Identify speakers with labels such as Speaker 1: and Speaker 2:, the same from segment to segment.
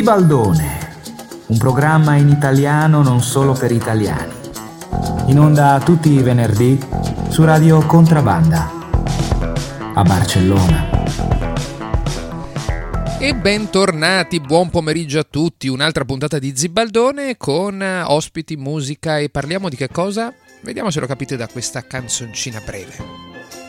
Speaker 1: Zibaldone, un programma in italiano non solo per italiani. In onda tutti i venerdì su Radio Contrabanda a Barcellona.
Speaker 2: E bentornati, buon pomeriggio a tutti, un'altra puntata di Zibaldone con ospiti, musica e parliamo di che cosa? Vediamo se lo capite da questa canzoncina breve.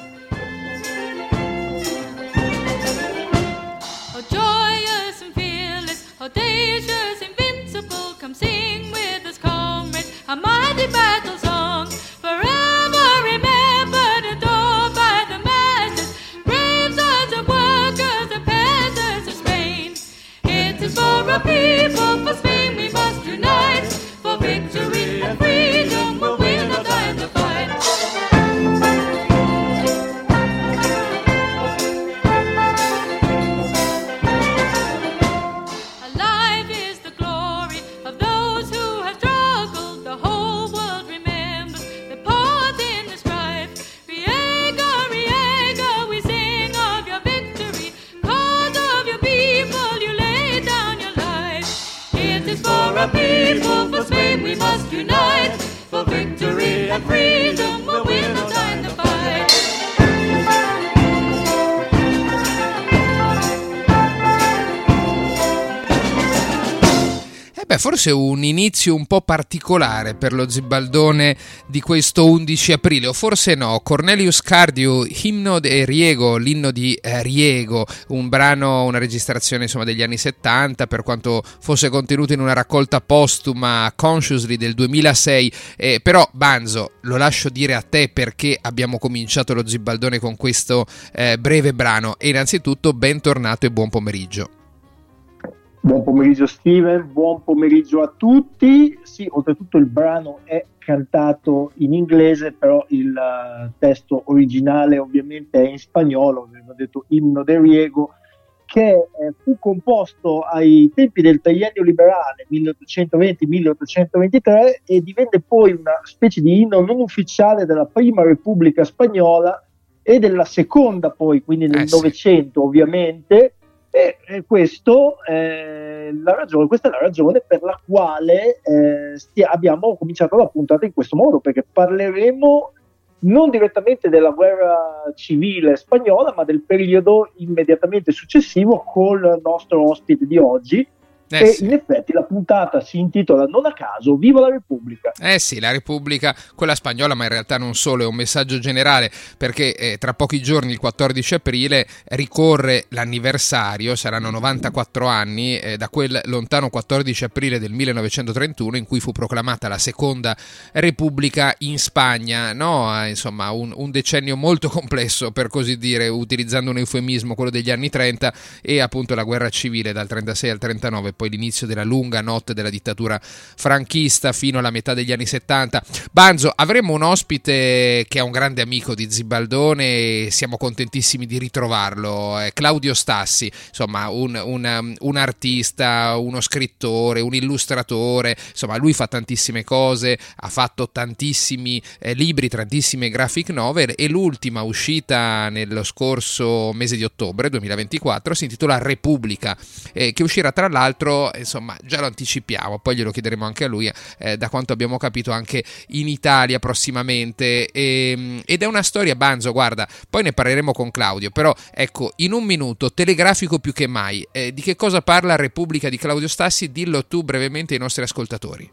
Speaker 3: Audacious, invincible, come sing with us, comrades, a mighty battle song, forever remembered, adored by the masses, brave sons of workers, the peasants of Spain. It is for our people, for Spain we must unite, for victory and freedom we'll win or die in the fight. People, for Spain we must unite, for victory and freedom we'll win or die in the fight.
Speaker 2: Forse un inizio un po' particolare per lo Zibaldone di questo 11 aprile, o forse no. Cornelius Cardew, Himno de Riego, l'inno di Riego, un brano, una registrazione insomma degli anni 70, per quanto fosse contenuto in una raccolta postuma Consciously del 2006, però Banzo, lo lascio dire a te perché abbiamo cominciato lo Zibaldone con questo breve brano, e innanzitutto bentornato e buon pomeriggio.
Speaker 4: Buon pomeriggio Steven, buon pomeriggio a tutti. Sì, oltretutto il brano è cantato in inglese, però il testo originale ovviamente è in spagnolo, abbiamo detto Himno de Riego, che fu composto ai tempi del triennio liberale 1820-1823 e divenne poi una specie di inno non ufficiale della prima Repubblica Spagnola e della seconda poi, quindi nel Novecento ovviamente. E questa è la ragione per la quale abbiamo cominciato la puntata in questo modo, perché parleremo non direttamente della guerra civile spagnola, ma del periodo immediatamente successivo col nostro ospite di oggi. In effetti la puntata si intitola non a caso Viva la Repubblica.
Speaker 2: Sì, la Repubblica, quella spagnola, ma in realtà non solo, è un messaggio generale, perché tra pochi giorni, il 14 aprile, ricorre l'anniversario, saranno 94 anni, da quel lontano 14 aprile del 1931 in cui fu proclamata la seconda Repubblica in Spagna, no? Insomma, un decennio molto complesso, per così dire, utilizzando un eufemismo, quello degli anni 30, e appunto la guerra civile dal 36 al 39, poi l'inizio della lunga notte della dittatura franchista fino alla metà degli anni 70. Banzo, avremo un ospite che è un grande amico di Zibaldone e siamo contentissimi di ritrovarlo, Claudio Stassi, insomma un artista, uno scrittore, un illustratore, insomma lui fa tantissime cose, ha fatto tantissimi libri, tantissime graphic novel, e l'ultima uscita nello scorso mese di ottobre 2024 si intitola Repubblica, che uscirà tra l'altro, insomma già lo anticipiamo, poi glielo chiederemo anche a lui, da quanto abbiamo capito anche in Italia prossimamente, ed è una storia, Banzo, guarda, poi ne parleremo con Claudio, però ecco, in un minuto, telegrafico più che mai, di che cosa parla Repubblica di Claudio Stassi? Dillo tu brevemente ai nostri ascoltatori.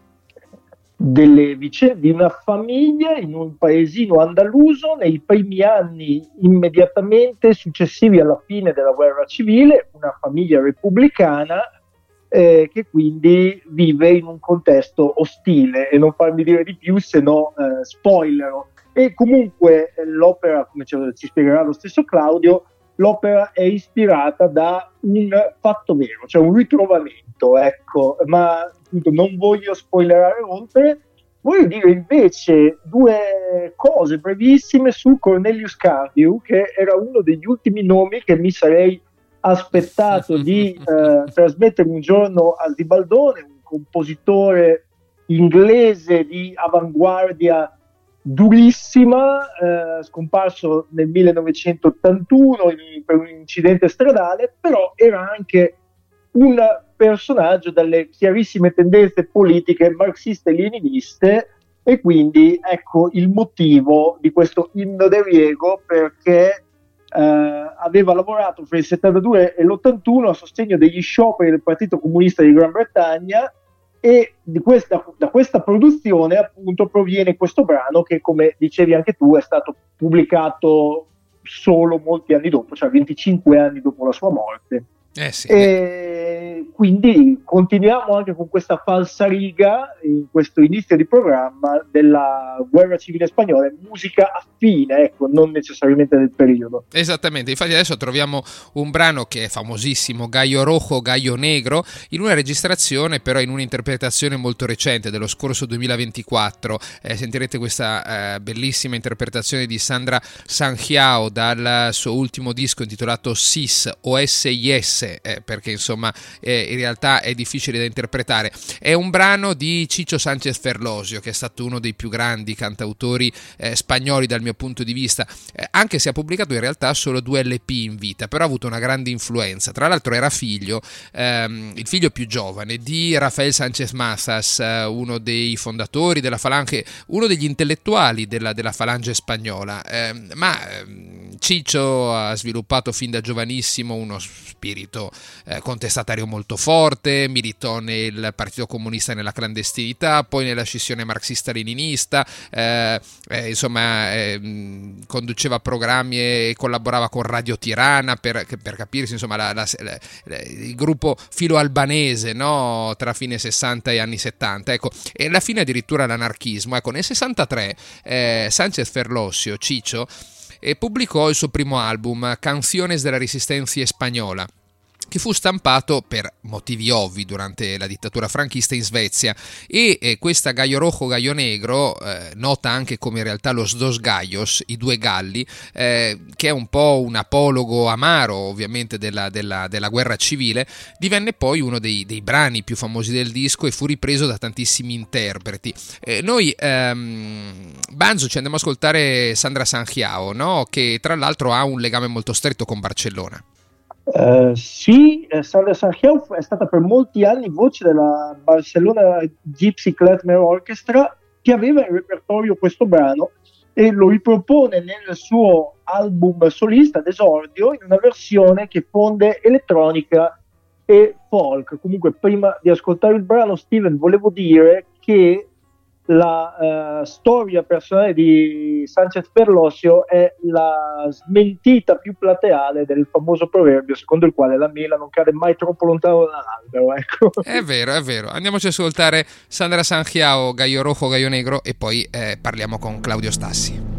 Speaker 4: Delle vicende di una famiglia in un paesino andaluso nei primi anni immediatamente successivi alla fine della guerra civile, una famiglia repubblicana che quindi vive in un contesto ostile, e non farmi dire di più, se no spoilerò. E comunque l'opera, come ci spiegherà lo stesso Claudio, l'opera è ispirata da un fatto vero, cioè un ritrovamento, ecco, ma appunto non voglio spoilerare oltre. Voglio dire invece due cose brevissime su Cornelius Cardew, che era uno degli ultimi nomi che mi sarei aspettato di trasmettere un giorno a Zibaldone, un compositore inglese di avanguardia durissima, scomparso nel 1981 per un incidente stradale, però era anche un personaggio dalle chiarissime tendenze politiche marxiste e leniniste, e quindi ecco il motivo di questo inno de Riego, perché aveva lavorato fra il 72 e l'81 a sostegno degli scioperi del Partito Comunista di Gran Bretagna, e da questa produzione appunto proviene questo brano che, come dicevi anche tu, è stato pubblicato solo molti anni dopo, cioè 25 anni dopo la sua morte.
Speaker 2: Sì.
Speaker 4: E quindi continuiamo anche con questa falsariga in questo inizio di programma della guerra civile spagnola, musica affine, ecco, non necessariamente del periodo.
Speaker 2: Esattamente, infatti adesso troviamo un brano che è famosissimo, Gallo Rojo, Gallo Negro, in una registrazione però in un'interpretazione molto recente dello scorso 2024. Sentirete questa bellissima interpretazione di Sandra Sangiao dal suo ultimo disco intitolato SIS o SIS, perché insomma in realtà è difficile da interpretare. È un brano di Chicho Sánchez Ferlosio, che è stato uno dei più grandi cantautori spagnoli dal mio punto di vista, anche se ha pubblicato in realtà solo 2 LP in vita, però ha avuto una grande influenza. Tra l'altro era il figlio più giovane di Rafael Sánchez Mazas, uno dei fondatori della Falange, uno degli intellettuali della Falange spagnola, ma Ciccio ha sviluppato fin da giovanissimo uno spirito contestatario molto forte, militò nel Partito Comunista nella clandestinità, poi nella scissione marxista-leninista, conduceva programmi e collaborava con Radio Tirana per capirsi, insomma, il gruppo filo-albanese, no? Tra fine 60 e anni 70, ecco, e alla fine addirittura l'anarchismo. Ecco, nel 63 Sánchez Ferlosio, Ciccio, pubblicò il suo primo album, Canciones de la Resistencia Spagnola, che fu stampato per motivi ovvi durante la dittatura franchista in Svezia, e questa Gallo Rojo, Gallo Negro, nota anche come in realtà Los Dos Gallos, i due galli, che è un po' un apologo amaro ovviamente della guerra civile, divenne poi uno dei brani più famosi del disco e fu ripreso da tantissimi interpreti. Noi Banzo ci andiamo ad ascoltare Sandra Sangiao, no? Che tra l'altro ha un legame molto stretto con Barcellona.
Speaker 4: Sì, Sandra Sangiao è stata per molti anni voce della Barcelona Gypsy Klezmer Orchestra, che aveva in repertorio questo brano e lo ripropone nel suo album solista d'esordio in una versione che fonde elettronica e folk. Comunque, prima di ascoltare il brano, Steven, volevo dire che la storia personale di Sánchez Ferlosio è la smentita più plateale del famoso proverbio secondo il quale la mela non cade mai troppo lontano dall'albero, ecco. È
Speaker 2: vero. Andiamoci ad ascoltare Sandra Sangiao, Gallo Rojo, Gallo Negro, e poi parliamo con Claudio Stassi.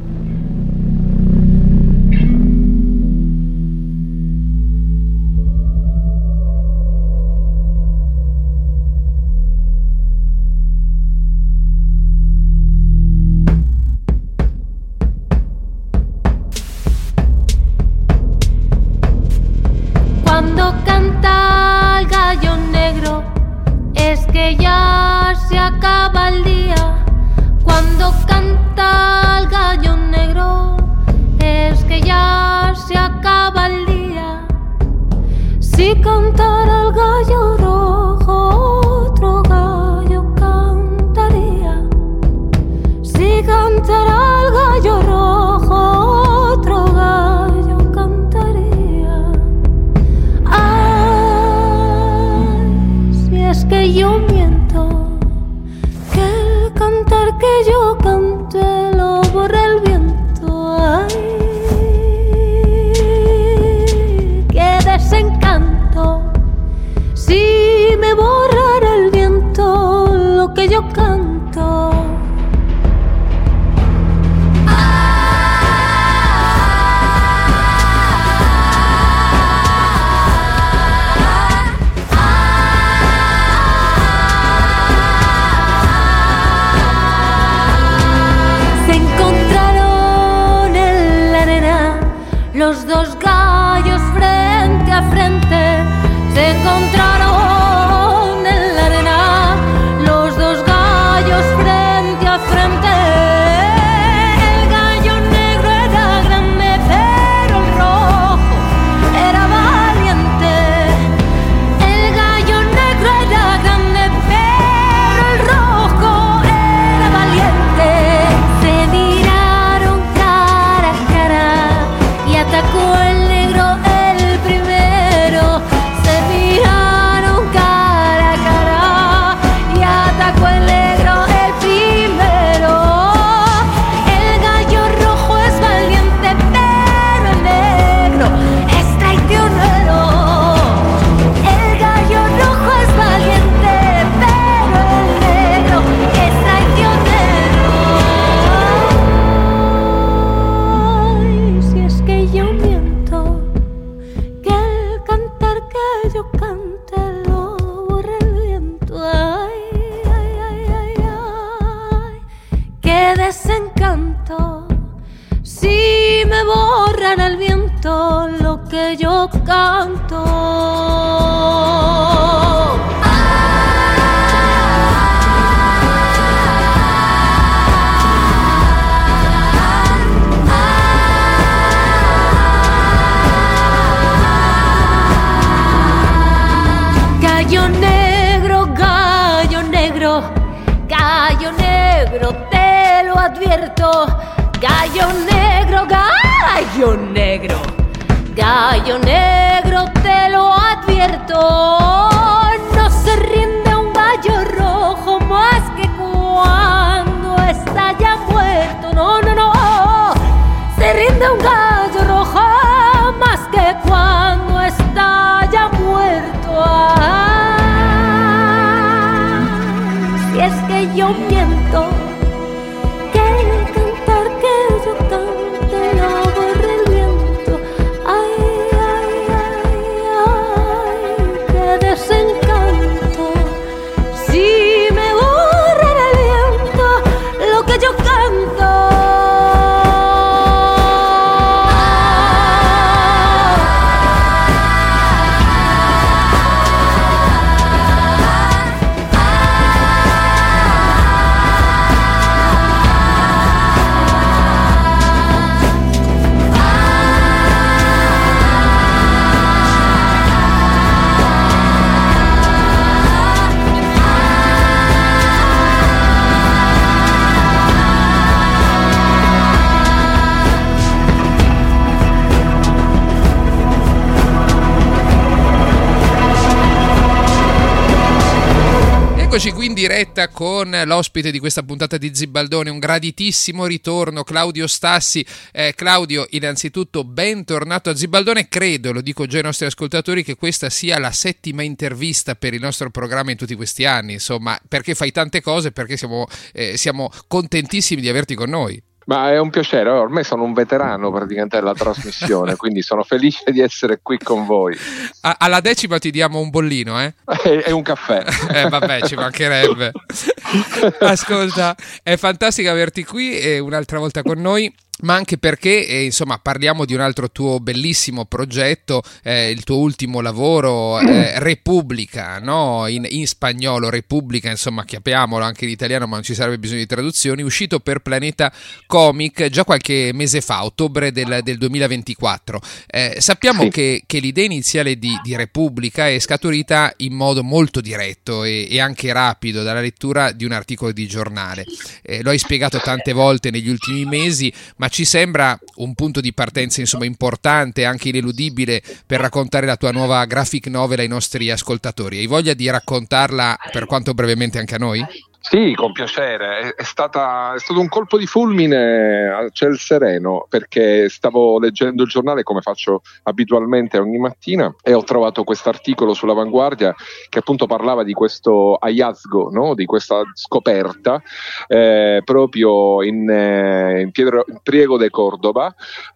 Speaker 5: Cuando canta el gallo negro es que ya se acaba el día. Cuando canta el gallo negro es que ya se acaba el día. Si cantara el gallo rojo, otro gallo cantaría. Si cantara el gallo rojo, otro gallo cantaría. Es que yo miento, que el cantar que yo cante lo borra el viento. Ay, qué desencanto, si me borrara el viento lo que yo canto. Los dos gallos frente a frente se encontraron en la arena. Los dos gallos frente a frente. El gallo negro era grande, pero el rojo era valiente. El gallo desencanto si me borra en el viento lo que yo canto. Gallo negro, gallo negro, gallo negro, te lo advierto. Gallo negro, gallo negro, gallo negro, te lo advierto. No se rinde un gallo rojo más que cuando está ya muerto. No, no, no, se rinde un gallo rojo más que cuando está ya muerto. Si es que yo miento, que el cantar que yo cante lo borra el viento. Ay, ay, ay, ay, qué desencanto. Si me borra el viento lo que yo canto.
Speaker 2: Eccoci qui in diretta con l'ospite di questa puntata di Zibaldone, un graditissimo ritorno, Claudio Stassi. Claudio, innanzitutto bentornato a Zibaldone. Credo, lo dico già ai nostri ascoltatori, che questa sia la 7ª intervista per il nostro programma in tutti questi anni, insomma, perché fai tante cose, perché siamo contentissimi di averti con noi.
Speaker 6: Ma è un piacere, ormai sono un veterano praticamente della trasmissione, quindi sono felice di essere qui con voi.
Speaker 2: Alla 10ª ti diamo un bollino, eh?
Speaker 6: E un caffè.
Speaker 2: Vabbè, ci mancherebbe. Ascolta, è fantastico averti qui e un'altra volta con noi. Ma anche perché, insomma, parliamo di un altro tuo bellissimo progetto, il tuo ultimo lavoro, Repubblica, no? In spagnolo, Repubblica, insomma, chiamiamolo anche in italiano, ma non ci sarebbe bisogno di traduzioni, uscito per Planeta Comic già qualche mese fa, ottobre del 2024. Sappiamo
Speaker 6: sì.
Speaker 2: che l'idea iniziale di Repubblica è scaturita in modo molto diretto e anche rapido dalla lettura di un articolo di giornale. Lo hai spiegato tante volte negli ultimi mesi, ma ci sembra un punto di partenza, insomma, importante, anche ineludibile, per raccontare la tua nuova graphic novel ai nostri ascoltatori. Hai voglia di raccontarla, per quanto brevemente, anche a noi?
Speaker 6: Sì, con piacere. È stato un colpo di fulmine a ciel sereno, perché stavo leggendo il giornale come faccio abitualmente ogni mattina e ho trovato questo articolo sull'Avanguardia che appunto parlava di questo hallazgo, no? Di questa scoperta proprio in Priego de Córdoba,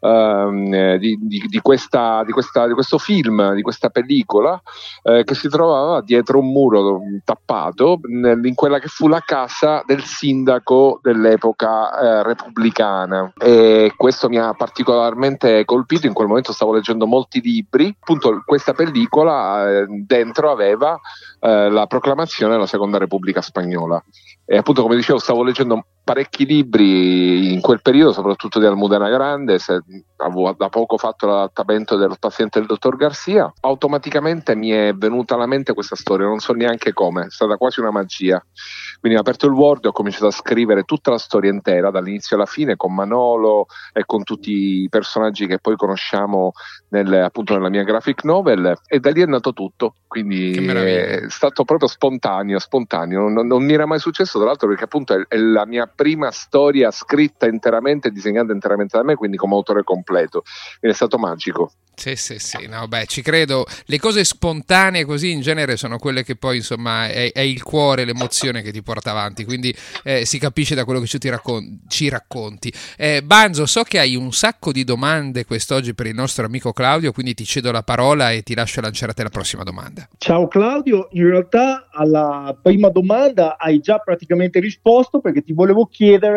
Speaker 6: di questo film, di questa pellicola che si trovava dietro un muro tappato in quella che fu la casa del sindaco dell'epoca repubblicana, e questo mi ha particolarmente colpito. In quel momento stavo leggendo molti libri, appunto questa pellicola dentro aveva la proclamazione della Seconda Repubblica Spagnola, e appunto, come dicevo, stavo leggendo parecchi libri in quel periodo, soprattutto di Almudena Grandes. Avevo da poco fatto l'adattamento del paziente del dottor Garcia. Automaticamente mi è venuta alla mente questa storia, non so neanche come, è stata quasi una magia. Quindi ho aperto il Word e ho cominciato a scrivere tutta la storia intera, dall'inizio alla fine, con Manolo e con tutti i personaggi che poi conosciamo appunto nella mia graphic novel, e da lì è nato tutto. Quindi è stato proprio spontaneo. Non mi era mai successo, tra l'altro, perché appunto è la mia prima storia scritta interamente e disegnata interamente da me, quindi come autore completo. Quindi è stato magico.
Speaker 2: Sì, no, beh, ci credo. Le cose spontanee così in genere sono quelle che poi, insomma, è il cuore, l'emozione che ti porta avanti, quindi si capisce da quello che ci racconti. Banzo, so che hai un sacco di domande quest'oggi per il nostro amico Claudio, quindi ti cedo la parola e ti lascio lanciare a te la prossima domanda.
Speaker 4: Ciao Claudio, in realtà alla prima domanda hai già praticamente risposto, perché ti volevo chiedere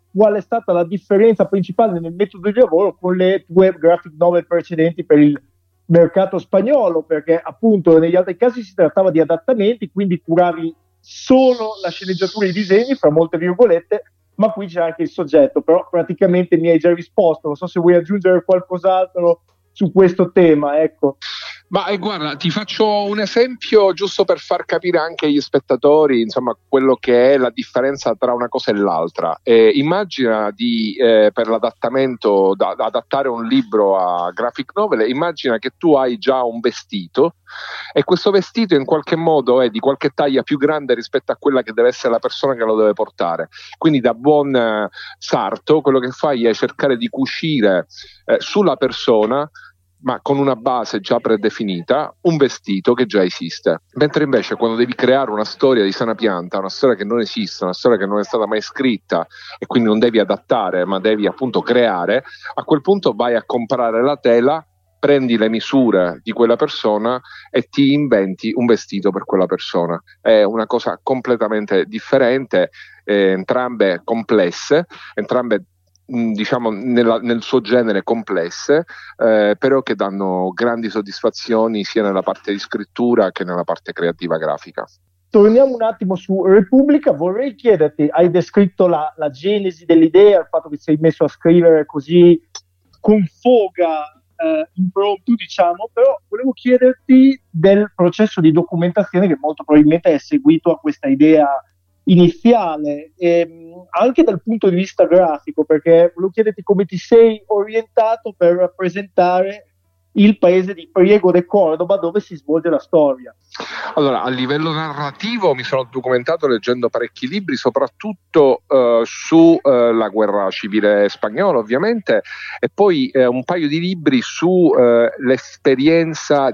Speaker 4: qual è stata la differenza principale nel metodo di lavoro con le tue graphic novel precedenti per il mercato spagnolo, perché appunto negli altri casi si trattava di adattamenti, quindi curavi solo la sceneggiatura e i disegni, fra molte virgolette, ma qui c'è anche il soggetto. Però praticamente mi hai già risposto, non so se vuoi aggiungere qualcos'altro su questo tema, ecco.
Speaker 6: Ma guarda, ti faccio un esempio giusto per far capire anche agli spettatori, insomma, quello che è la differenza tra una cosa e l'altra. Immagina per l'adattamento, adattare un libro a graphic novel, immagina che tu hai già un vestito e questo vestito in qualche modo è di qualche taglia più grande rispetto a quella che deve essere la persona che lo deve portare. Quindi da buon sarto quello che fai è cercare di cucire sulla persona, ma con una base già predefinita, un vestito che già esiste. Mentre invece quando devi creare una storia di sana pianta, una storia che non esiste, una storia che non è stata mai scritta e quindi non devi adattare ma devi appunto creare, a quel punto vai a comprare la tela, prendi le misure di quella persona e ti inventi un vestito per quella persona. È una cosa completamente differente, entrambe complesse, entrambe diciamo nel suo genere complesse, però che danno grandi soddisfazioni sia nella parte di scrittura che nella parte creativa grafica.
Speaker 4: Torniamo un attimo su Repubblica, vorrei chiederti, hai descritto la genesi dell'idea, il fatto che sei messo a scrivere così con foga, impromptu diciamo, però volevo chiederti del processo di documentazione che molto probabilmente è seguito a questa idea iniziale, anche dal punto di vista grafico, perché volevo chiederti come ti sei orientato per rappresentare il paese di Priego de Córdoba dove si svolge la storia.
Speaker 6: Allora, a livello narrativo mi sono documentato leggendo parecchi libri, soprattutto su la guerra civile spagnola ovviamente, e poi un paio di libri su l'esperienza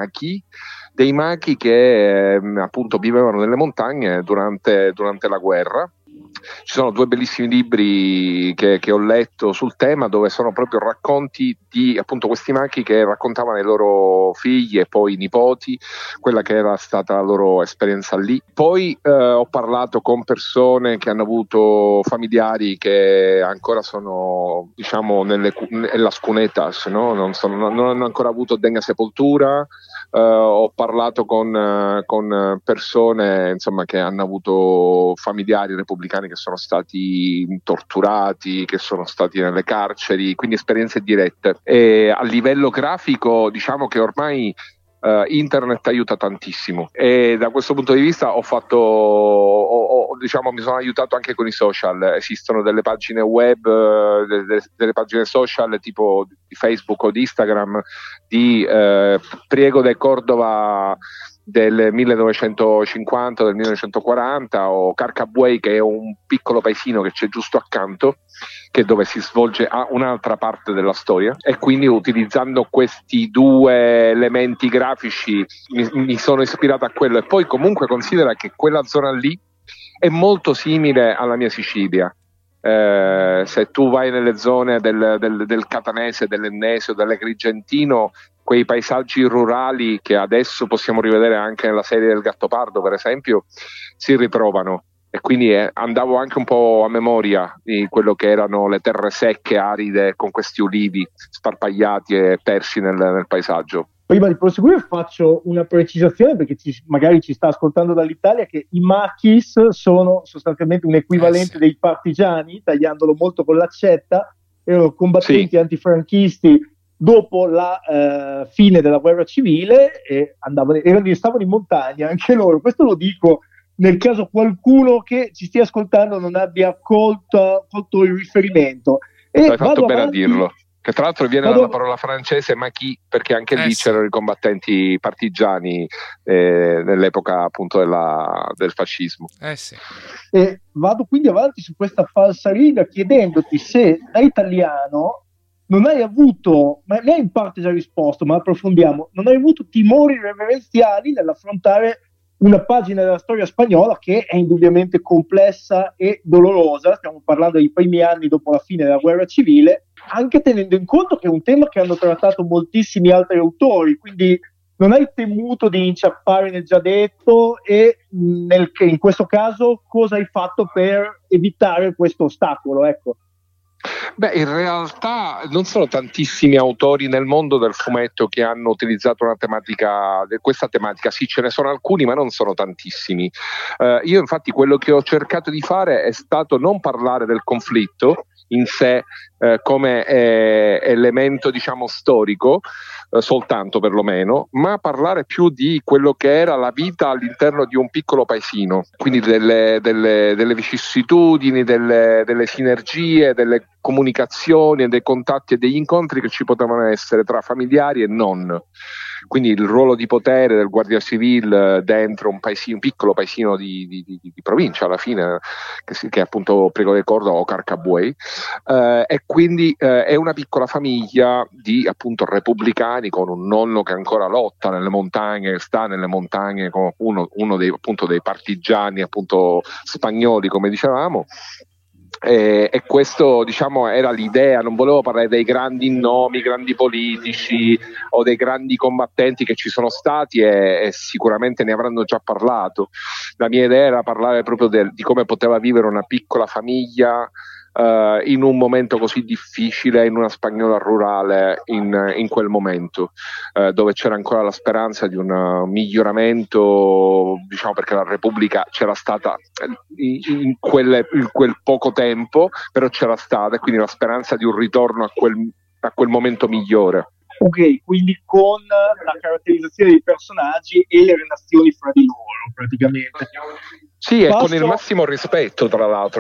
Speaker 6: dei machi che appunto vivevano nelle montagne durante la guerra. Ci sono due bellissimi libri che ho letto sul tema, dove sono proprio racconti di appunto questi machi che raccontavano ai loro figli e poi nipoti quella che era stata la loro esperienza lì. Poi ho parlato con persone che hanno avuto familiari che ancora sono, diciamo, las cunetas, no? Non hanno ancora avuto degna sepoltura. Ho parlato con persone, insomma, che hanno avuto familiari repubblicani che sono stati torturati, che sono stati nelle carceri, quindi esperienze dirette. E a livello grafico, diciamo che ormai internet aiuta tantissimo, e da questo punto di vista diciamo, mi sono aiutato anche con i social. Esistono delle pagine web, delle pagine social tipo di Facebook o di Instagram di Priego de Córdoba del 1950, del 1940, o Carcabuey, che è un piccolo paesino che c'è giusto accanto, che dove si svolge un'altra parte della storia, e quindi utilizzando questi due elementi grafici mi sono ispirato a quello. E poi comunque considera che quella zona lì è molto simile alla mia Sicilia. Se tu vai nelle zone del Catanese, dell'Ennesio, dell'Agrigentino, quei paesaggi rurali che adesso possiamo rivedere anche nella serie del Gattopardo, per esempio, si ritrovano. E quindi andavo anche un po' a memoria di quello che erano le terre secche, aride, con questi ulivi sparpagliati e persi nel paesaggio.
Speaker 4: Prima di proseguire faccio una precisazione, perché magari ci sta ascoltando dall'Italia, che i maquis sono sostanzialmente un equivalente dei partigiani, tagliandolo molto con l'accetta, erano combattenti antifranchisti dopo la fine della guerra civile e stavano in montagna anche loro. Questo lo dico nel caso qualcuno che ci stia ascoltando non abbia colto il riferimento. E
Speaker 6: hai fatto bene a dirlo. Che tra l'altro viene dalla parola francese maquis, perché anche lì c'erano i combattenti partigiani nell'epoca appunto del fascismo.
Speaker 4: E vado quindi avanti su questa falsariga chiedendoti se da italiano non hai avuto, ma lei in parte già risposto, ma approfondiamo, non hai avuto timori reverenziali nell'affrontare una pagina della storia spagnola che è indubbiamente complessa e dolorosa. Stiamo parlando dei primi anni dopo la fine della guerra civile, anche tenendo in conto che è un tema che hanno trattato moltissimi altri autori, quindi non hai temuto di inciappare nel già detto e in questo caso cosa hai fatto per evitare questo ostacolo? Ecco.
Speaker 6: Beh, in realtà non sono tantissimi autori nel mondo del fumetto che hanno utilizzato questa tematica, sì, ce ne sono alcuni, ma non sono tantissimi. Io infatti quello che ho cercato di fare è stato non parlare del conflitto in sé come elemento, diciamo, storico, soltanto perlomeno, ma parlare più di quello che era la vita all'interno di un piccolo paesino, quindi delle vicissitudini, delle sinergie, delle comunicazioni, dei contatti e degli incontri che ci potevano essere tra familiari e non. Quindi il ruolo di potere del Guardia Civile dentro un piccolo paesino di provincia, alla fine, che è appunto Priego de Córdoba o Carcabuey, e quindi è una piccola famiglia di appunto repubblicani con un nonno che ancora lotta nelle montagne, sta nelle montagne come uno dei partigiani appunto spagnoli, come dicevamo. E questo, diciamo, era l'idea. Non volevo parlare dei grandi nomi, grandi politici o dei grandi combattenti che ci sono stati e sicuramente ne avranno già parlato. La mia idea era parlare proprio di come poteva vivere una piccola famiglia in un momento così difficile, in una spagnola rurale in quel momento, dove c'era ancora la speranza di un miglioramento, diciamo, perché la Repubblica c'era stata in quel poco tempo, però c'era stata, e quindi la speranza di un ritorno a quel momento migliore.
Speaker 4: Ok, quindi con la caratterizzazione dei personaggi e le relazioni fra di loro, praticamente.
Speaker 6: Sì, e con il massimo rispetto, tra l'altro,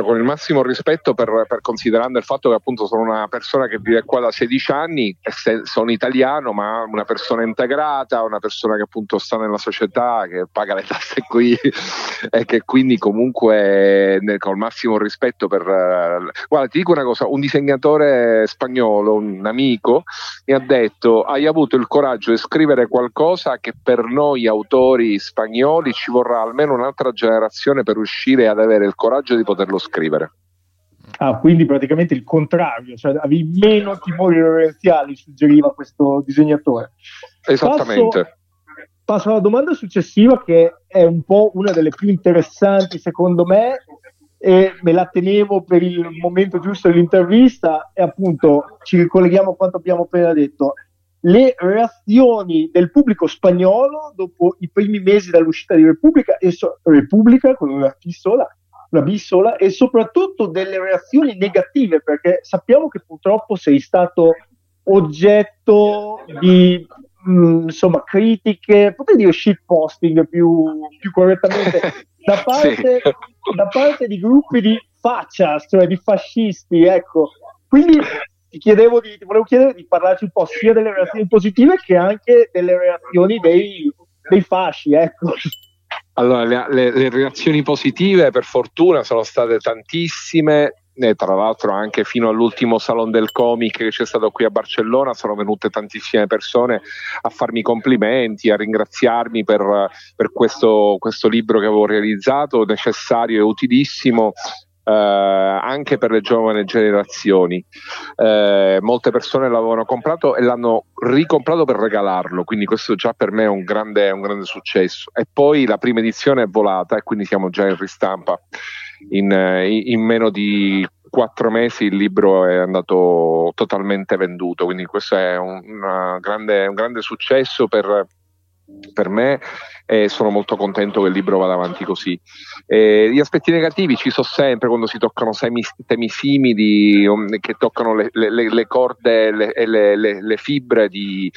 Speaker 6: per considerando il fatto che appunto sono una persona che vive qua da 16 anni, sono italiano, ma una persona integrata, una persona che appunto sta nella società, che paga le tasse qui e che quindi comunque col massimo rispetto guarda, ti dico una cosa, un disegnatore spagnolo, un amico, mi ha detto: hai avuto il coraggio di scrivere qualcosa che per noi autori spagnoli ci vorrà almeno un'altra generazione per riuscire ad avere il coraggio di poterlo scrivere.
Speaker 4: Quindi praticamente il contrario, cioè avevi meno timori reverenziali, suggeriva questo disegnatore.
Speaker 6: Esattamente.
Speaker 4: Passo alla domanda successiva, che è un po' una delle più interessanti secondo me, e me la tenevo per il momento giusto dell'intervista, e appunto ci ricolleghiamo a quanto abbiamo appena detto. Le reazioni del pubblico spagnolo dopo i primi mesi dall'uscita di Repubblica con una B sola, e soprattutto delle reazioni negative, perché sappiamo che purtroppo sei stato oggetto di critiche, potrei dire shitposting più correttamente, da parte di gruppi di fachas, cioè di fascisti, ecco. Quindi ti volevo chiedere di parlarci un po' sia delle reazioni positive che anche delle reazioni dei fasci, ecco.
Speaker 6: Allora, le reazioni positive per fortuna sono state tantissime, e tra l'altro anche fino all'ultimo Salon del Comic che c'è stato qui a Barcellona sono venute tantissime persone a farmi complimenti, a ringraziarmi per questo libro che avevo realizzato, necessario e utilissimo. Anche per le giovani generazioni. Molte persone l'avevano comprato e l'hanno ricomprato per regalarlo, quindi questo già per me è un grande successo. E poi la prima edizione è volata e quindi siamo già in ristampa. In meno di 4 mesi il libro è andato totalmente venduto, quindi questo è un grande successo per me, e sono molto contento che il libro vada avanti così. Gli aspetti negativi ci sono sempre quando si toccano temi simili, che toccano le corde e le fibre di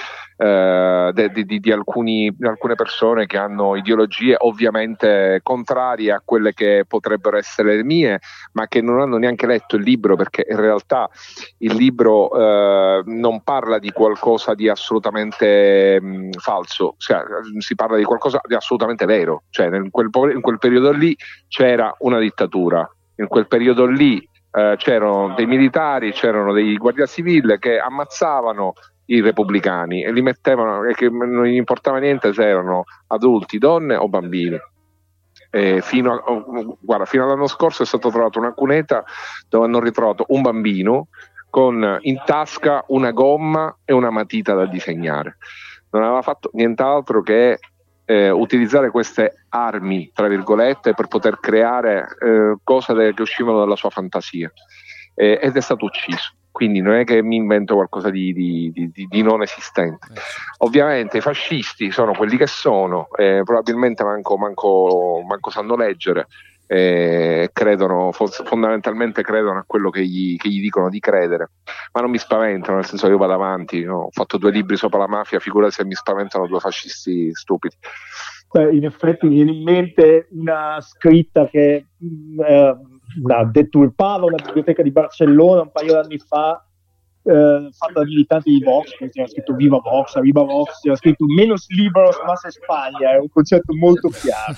Speaker 6: alcune persone che hanno ideologie ovviamente contrarie a quelle che potrebbero essere le mie, ma che non hanno neanche letto il libro, perché in realtà il libro non parla di qualcosa di assolutamente falso, cioè, si parla di qualcosa di assolutamente vero. Cioè in quel periodo lì c'era una dittatura, in quel periodo lì c'erano dei militari, c'erano dei guardia civile che ammazzavano i repubblicani e li mettevano, e che non gli importava niente se erano adulti, donne o bambini. Fino all'anno scorso è stato trovato una cuneta dove hanno ritrovato un bambino con in tasca una gomma e una matita da disegnare. non aveva fatto nient'altro che utilizzare queste armi, tra virgolette, per poter creare cose che uscivano dalla sua fantasia, ed è stato ucciso. Quindi non è che mi invento qualcosa di non esistente. Ovviamente i fascisti sono quelli che sono, probabilmente manco sanno leggere, credono, fondamentalmente credono a quello che gli dicono di credere, ma non mi spaventano, nel senso che io vado avanti, no? Ho fatto 2 libri sopra la mafia, figurati se mi spaventano 2 fascisti stupidi.
Speaker 4: In effetti mi viene in mente una scritta che deturpava una biblioteca di Barcellona un paio d'anni fa, fatta da militanti di Vox, che c'era scritto Viva Vox, c'era scritto Menos Liberos Más España, è un concetto molto chiaro.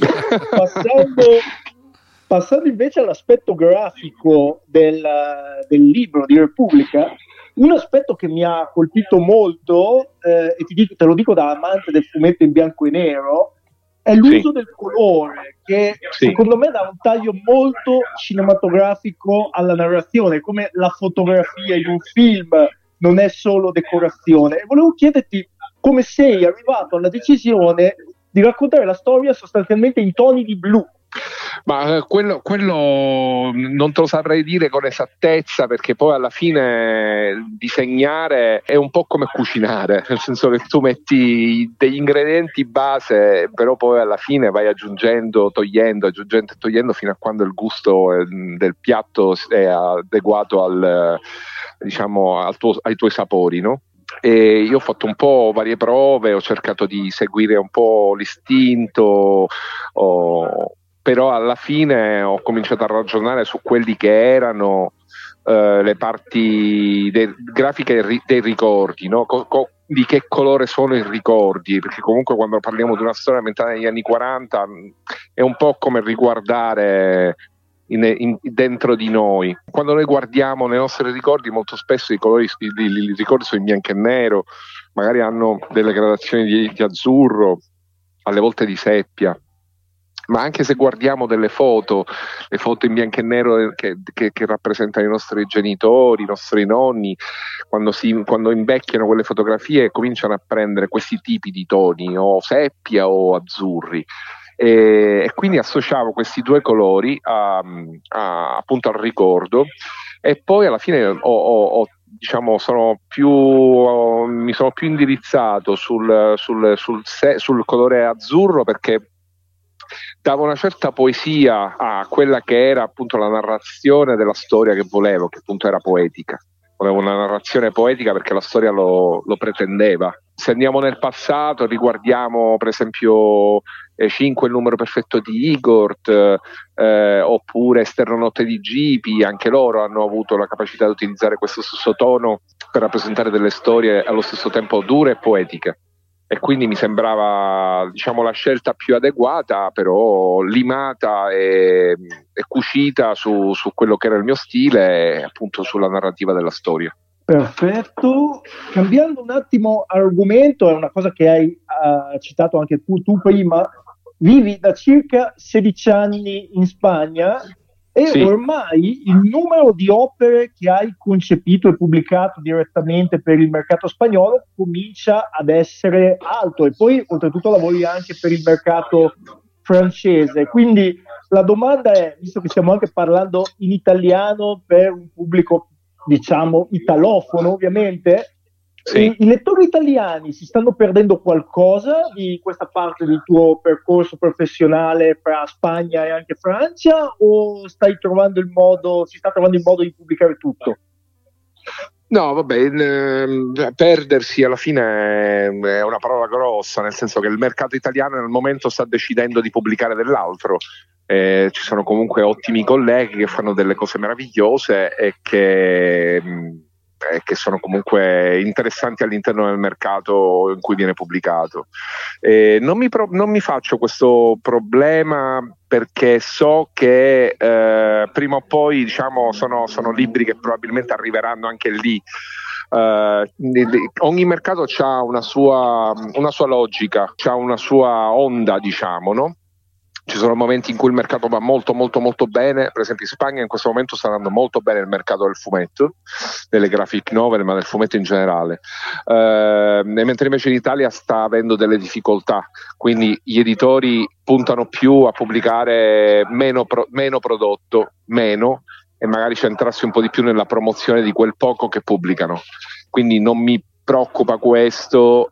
Speaker 4: Passando invece all'aspetto grafico del libro di Repubblica, un aspetto che mi ha colpito molto, e te lo dico da amante del fumetto in bianco e nero, è l'uso del colore, che secondo me dà un taglio molto cinematografico alla narrazione, come la fotografia in un film non è solo decorazione. E volevo chiederti come sei arrivato alla decisione di raccontare la storia sostanzialmente in toni di blu.
Speaker 6: Ma quello non te lo saprei dire con esattezza, perché poi alla fine disegnare è un po' come cucinare, nel senso che tu metti degli ingredienti base, però poi alla fine vai aggiungendo, togliendo fino a quando il gusto del piatto è adeguato ai tuoi sapori, no? E io ho fatto un po' varie prove, ho cercato di seguire un po' l'istinto, però alla fine ho cominciato a ragionare su quelli che erano le parti grafiche dei ricordi, no? Di che colore sono i ricordi, perché comunque quando parliamo di una storia ambientata negli anni 40 è un po' come riguardare dentro di noi. Quando noi guardiamo nei nostri ricordi, molto spesso i ricordi sono in bianco e nero, magari hanno delle gradazioni di azzurro, alle volte di seppia. Ma anche se guardiamo delle foto, le foto in bianco e nero che rappresentano i nostri genitori, i nostri nonni, quando invecchiano quelle fotografie cominciano a prendere questi tipi di toni, o seppia o azzurri. E quindi associavo questi 2 colori appunto al ricordo, e poi alla fine mi sono più indirizzato sul colore azzurro, perché dava una certa poesia a quella che era appunto la narrazione della storia che volevo, che appunto era poetica. Volevo una narrazione poetica perché la storia lo pretendeva. Se andiamo nel passato, riguardiamo per esempio 5 il numero perfetto di Igor, oppure Esterno Notte di Gipi, anche loro hanno avuto la capacità di utilizzare questo stesso tono per rappresentare delle storie allo stesso tempo dure e poetiche. E quindi mi sembrava, la scelta più adeguata, però limata e cucita su quello che era il mio stile e appunto sulla narrativa della storia.
Speaker 4: Perfetto. Cambiando un attimo argomento, è una cosa che hai citato anche tu prima, vivi da circa 16 anni in Spagna e ormai il numero di opere che hai concepito e pubblicato direttamente per il mercato spagnolo comincia ad essere alto, e poi oltretutto lavori anche per il mercato francese. Quindi la domanda è, visto che stiamo anche parlando in italiano per un pubblico italofono ovviamente, i lettori italiani si stanno perdendo qualcosa di questa parte del tuo percorso professionale fra Spagna e anche Francia, o si sta trovando il modo di pubblicare tutto?
Speaker 6: No, vabbè, perdersi alla fine è una parola grossa, nel senso che il mercato italiano nel momento sta decidendo di pubblicare dell'altro. Ci sono comunque ottimi colleghi che fanno delle cose meravigliose e che sono comunque interessanti all'interno del mercato in cui viene pubblicato. Non mi faccio questo problema, perché so che prima o poi sono libri che probabilmente arriveranno anche lì. Ogni mercato ha una sua logica, ha una sua onda, no? Ci sono momenti in cui il mercato va molto molto molto bene, per esempio in Spagna in questo momento sta andando molto bene il mercato del fumetto, delle graphic novel, ma del fumetto in generale, mentre invece in Italia sta avendo delle difficoltà, quindi gli editori puntano più a pubblicare meno prodotto, e magari centrarsi un po' di più nella promozione di quel poco che pubblicano, quindi non mi preoccupa questo.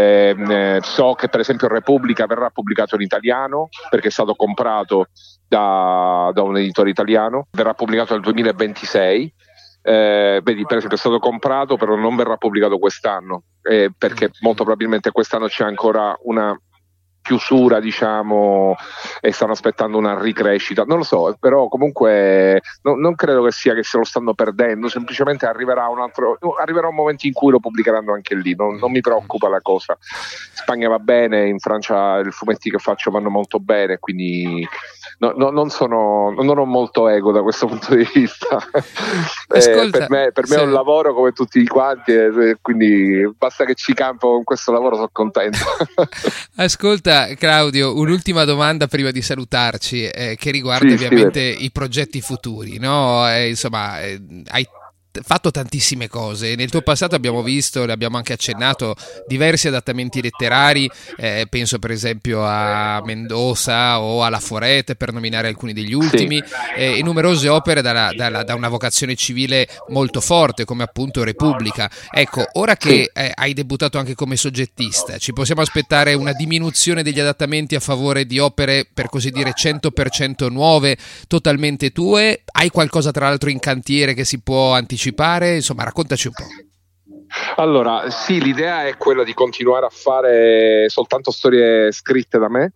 Speaker 6: So che per esempio Repubblica verrà pubblicato in italiano perché è stato comprato da un editore italiano, verrà pubblicato nel 2026. Vedi, per esempio è stato comprato, però non verrà pubblicato quest'anno, perché molto probabilmente quest'anno c'è ancora una chiusura, diciamo, e stanno aspettando una ricrescita, non lo so, però comunque non credo che sia che se lo stanno perdendo, semplicemente arriverà un momento in cui lo pubblicheranno anche lì, non mi preoccupa la cosa. In Spagna va bene, in Francia i fumetti che faccio vanno molto bene, quindi non ho molto ego da questo punto di vista.
Speaker 2: Ascolta,
Speaker 6: per me è un lavoro come tutti quanti, quindi basta che ci campo con questo lavoro, sono contento.
Speaker 2: Ascolta Claudio, un'ultima domanda prima di salutarci, che riguarda ovviamente i progetti futuri, no? Insomma, hai fatto tantissime cose. Nel tuo passato abbiamo visto, le abbiamo anche accennato, diversi adattamenti letterari, penso per esempio a Mendoza o alla Forete, per nominare alcuni degli ultimi, e numerose opere da una vocazione civile molto forte, come appunto Repubblica. Ecco, ora che hai debuttato anche come soggettista, ci possiamo aspettare una diminuzione degli adattamenti a favore di opere, per così dire, 100% nuove, totalmente tue? Hai qualcosa tra l'altro in cantiere che si può anticipare? Insomma, raccontaci un po'.
Speaker 6: Allora, sì, l'idea è quella di continuare a fare soltanto storie scritte da me.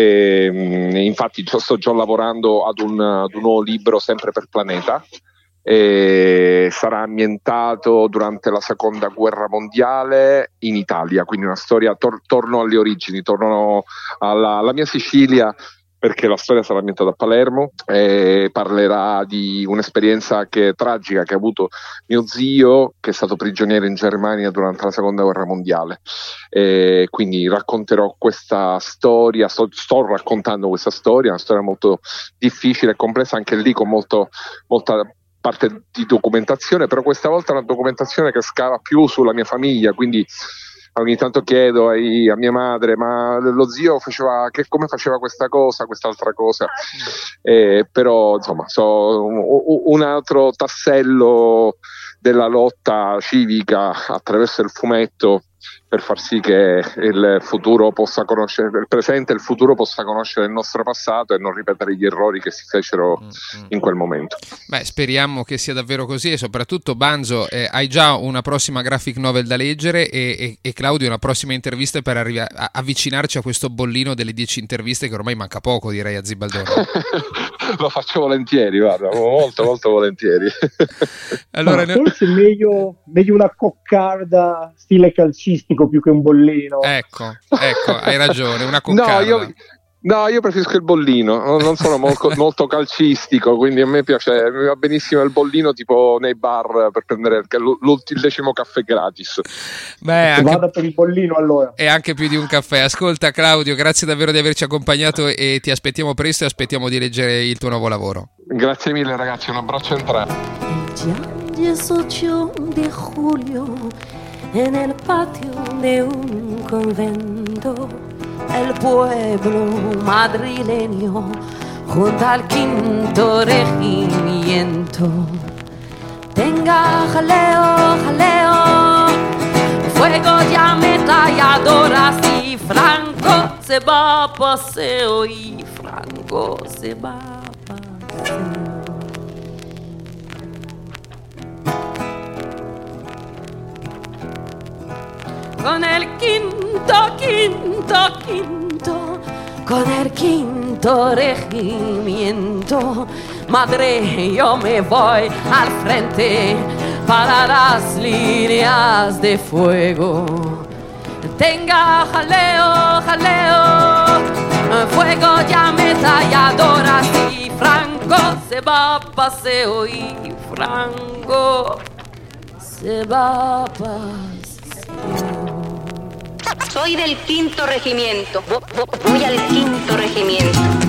Speaker 6: Infatti sto già lavorando ad un nuovo libro sempre per Planeta. Sarà ambientato durante la seconda guerra mondiale in Italia, quindi una storia, torno alle origini, torno alla mia Sicilia, perché la storia sarà ambientata a Palermo e parlerà di un'esperienza tragica che ha avuto mio zio, che è stato prigioniero in Germania durante la seconda guerra mondiale. Quindi racconterò questa storia, sto raccontando questa storia, una storia molto difficile e complessa, anche lì con molta parte di documentazione, però questa volta è una documentazione che scava più sulla mia famiglia, quindi ogni tanto chiedo a mia madre, ma lo zio come faceva questa cosa, quest'altra cosa, però insomma un altro tassello della lotta civica attraverso il fumetto, per far sì che il futuro possa conoscere il presente e il futuro possa conoscere il nostro passato e non ripetere gli errori che si fecero in quel momento.
Speaker 2: Beh, speriamo che sia davvero così, e soprattutto Banzo, hai già una prossima graphic novel da leggere e Claudio una prossima intervista per avvicinarci a questo bollino delle 10 interviste, che ormai manca poco, direi, a Zibaldone.
Speaker 6: Lo faccio volentieri, guarda, molto molto volentieri.
Speaker 2: Allora,
Speaker 4: forse meglio una coccarda stile calcistico più che un bollino.
Speaker 2: Ecco, hai ragione, una coccarda.
Speaker 6: No, io preferisco il bollino, non sono molto calcistico, quindi a me piace, mi va benissimo il bollino, tipo nei bar, per prendere il 10° caffè gratis.
Speaker 2: Beh,
Speaker 4: vada per il bollino allora.
Speaker 2: E anche più di un caffè. Ascolta Claudio, grazie davvero di averci accompagnato e ti aspettiamo presto e aspettiamo di leggere il tuo nuovo lavoro.
Speaker 6: Grazie mille ragazzi, un abbraccio a entrambi.
Speaker 5: El 18 de julio en el patio de un convento, el pueblo madrileño junto al 5º regimiento. Tenga jaleo, jaleo, fuego de ametralladoras y Franco se va a paseo y Franco se va a paseo. Con el con el 5º regimiento, madre, yo me voy al frente para las líneas de fuego. Tenga jaleo, jaleo, fuego de ametralladoras y Franco se va a paseo y Franco se va a paseo.
Speaker 7: Soy del 5º regimiento. Voy al 5º regimiento.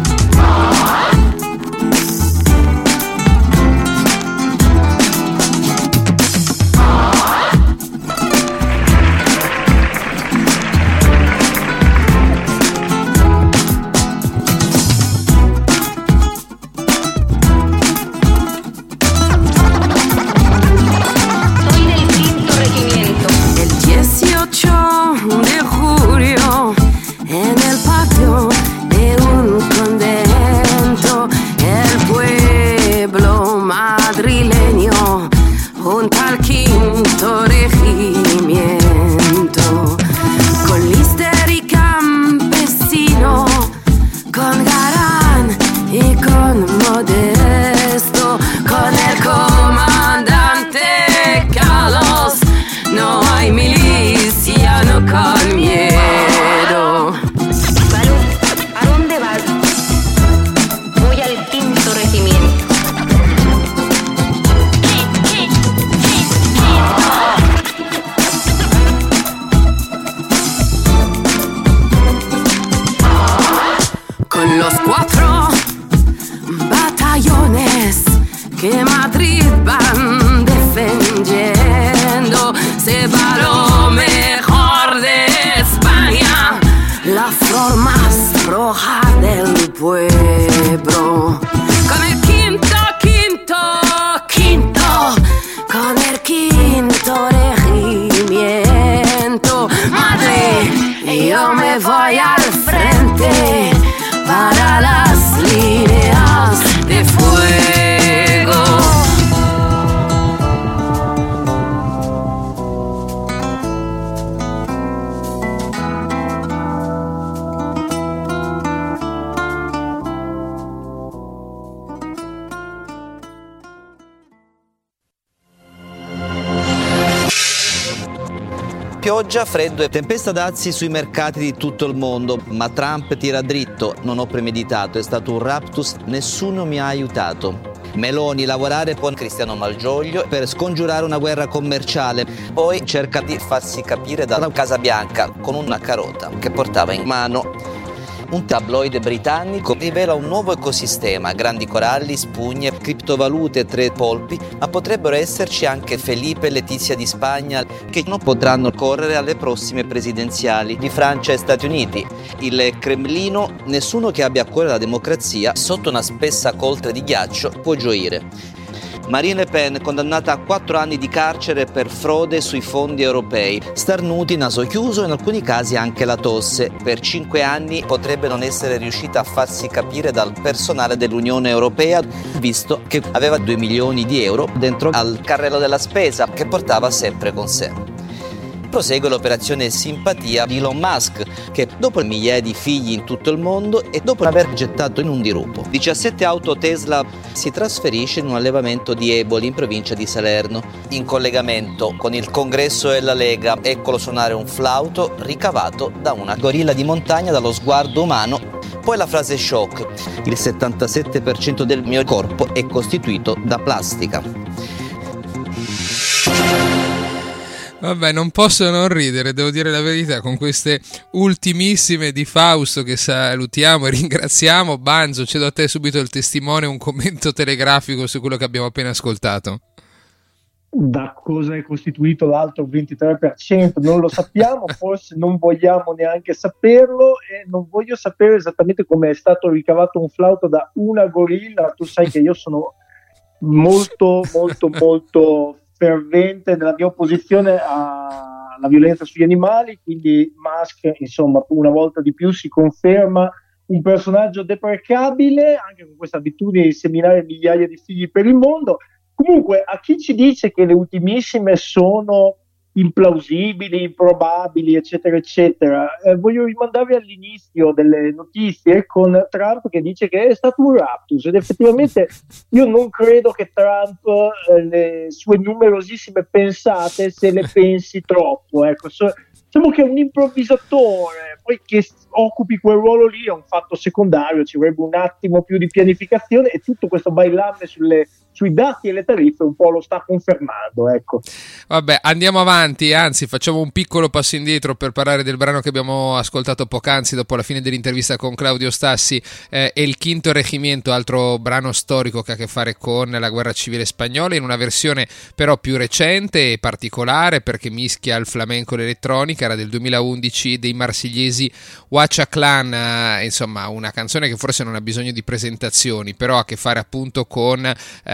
Speaker 7: Pioggia, freddo e tempesta dazi sui mercati di tutto il mondo, ma Trump tira dritto, non ho premeditato, è stato un raptus, nessuno mi ha aiutato. Meloni lavorare con Cristiano Malgioglio per scongiurare una guerra commerciale, poi cerca di farsi capire dalla Casa Bianca con una carota che portava in mano. Un tabloide britannico rivela un nuovo ecosistema, grandi coralli, spugne, criptovalute, 3 polpi, ma potrebbero esserci anche Felipe e Letizia di Spagna che non potranno correre alle prossime presidenziali di Francia e Stati Uniti. Il Cremlino, nessuno che abbia a cuore la democrazia, sotto una spessa coltre di ghiaccio può gioire. Marine Le Pen condannata a 4 anni di carcere per frode sui fondi europei. Starnuti, naso chiuso e in alcuni casi anche la tosse. Per 5 anni potrebbe non essere riuscita a farsi capire dal personale dell'Unione Europea, visto che aveva 2 milioni di euro dentro al carrello della spesa che portava sempre con sé. Prosegue l'operazione simpatia di Elon Musk, che dopo migliaia di figli in tutto il mondo e dopo aver gettato in un dirupo 17 auto Tesla, si trasferisce in un allevamento di Eboli in provincia di Salerno. In collegamento con il congresso e la Lega, eccolo suonare un flauto ricavato da una gorilla di montagna dallo sguardo umano. Poi la frase shock: il 77% del mio corpo è costituito da plastica.
Speaker 2: Vabbè, non posso non ridere, devo dire la verità, con queste ultimissime di Fausto che salutiamo e ringraziamo. Banzo, cedo a te subito il testimone, un commento telegrafico su quello che abbiamo appena ascoltato.
Speaker 4: Da cosa è costituito l'altro 23%? Non lo sappiamo, forse non vogliamo neanche saperlo, e non voglio sapere esattamente come è stato ricavato un flauto da una gorilla. Tu sai che io sono molto fervente nella mia opposizione alla violenza sugli animali, quindi Musk, insomma, una volta di più si conferma un personaggio deprecabile, anche con questa abitudine di seminare migliaia di figli per il mondo. Comunque, a chi ci dice che le ultimissime sono implausibili, improbabili, eccetera, eccetera, voglio rimandarvi all'inizio delle notizie con Trump che dice che è stato un raptus, ed effettivamente io non credo che Trump le sue numerosissime pensate se le pensi troppo, ecco. diciamo che è un improvvisatore, poi che occupi quel ruolo lì è un fatto secondario, ci vorrebbe un attimo più di pianificazione, e tutto questo bailarne sui dati e le tariffe un po' lo sta confermando, ecco.
Speaker 2: Vabbè, andiamo avanti, anzi facciamo un piccolo passo indietro per parlare del brano che abbiamo ascoltato poc'anzi dopo la fine dell'intervista con Claudio Stassi, El Quinto Regimiento, altro brano storico che ha a che fare con la guerra civile spagnola, in una versione però più recente e particolare perché mischia il flamenco e l'elettronica. Era del 2011 dei marsigliesi Huacha Clan, insomma una canzone che forse non ha bisogno di presentazioni, però ha a che fare appunto con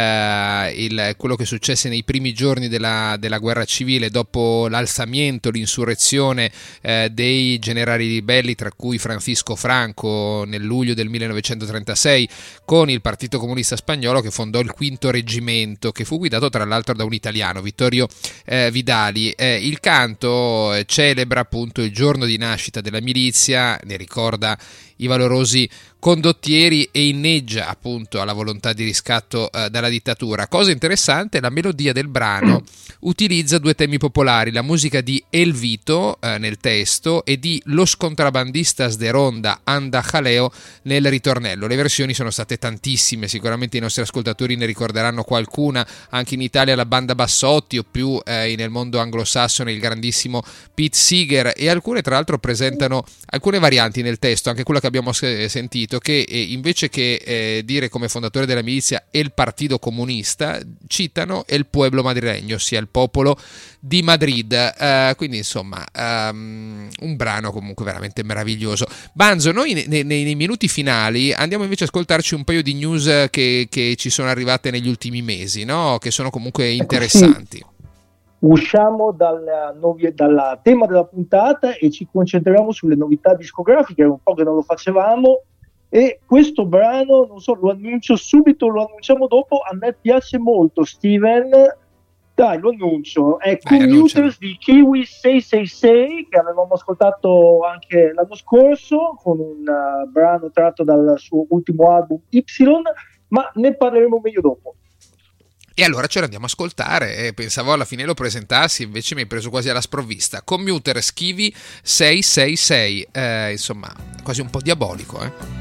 Speaker 2: quello che successe nei primi giorni della guerra civile, dopo l'alzamento, l'insurrezione dei generali ribelli, tra cui Francisco Franco nel luglio del 1936, con il Partito Comunista Spagnolo, che fondò il Quinto Reggimento, che fu guidato tra l'altro da un italiano, Vittorio Vidali. Il canto celebra appunto il giorno di nascita della milizia, ne ricorda i valorosi condottieri e inneggia appunto alla volontà di riscatto dalla dittatura. Cosa interessante, la melodia del brano utilizza due temi popolari, la musica di El Vito nel testo e di Los Contrabandistas de Ronda Anda Jaleo nel ritornello. Le versioni sono state tantissime, sicuramente i nostri ascoltatori ne ricorderanno qualcuna, anche in Italia la banda Bassotti, o più nel mondo anglosassone il grandissimo Pete Seeger, e alcune tra l'altro presentano alcune varianti nel testo, anche quella che abbiamo sentito, che invece che dire come fondatore della milizia El Partido Comunista, citano El Pueblo Madrileño, ossia il popolo di Madrid. Quindi insomma un brano comunque veramente meraviglioso. Banzo, noi nei minuti finali andiamo invece a ascoltarci un paio di news che ci sono arrivate negli ultimi mesi, no? Che sono comunque interessanti.
Speaker 4: Sì. Usciamo dal tema della puntata e ci concentriamo sulle novità discografiche, un po' che non lo facevamo, e questo brano, non so, lo annuncio subito, lo annunciamo dopo, a me piace molto, Steven, dai, lo annuncio, è Commuters di Kiwi 666, che avevamo ascoltato anche l'anno scorso con un brano tratto dal suo ultimo album Y, ma ne parleremo meglio dopo.
Speaker 2: E allora ce l'andiamo a ascoltare, pensavo alla fine lo presentassi, invece mi hai preso quasi alla sprovvista. Commuter Kiwi 666, insomma quasi un po' diabolico,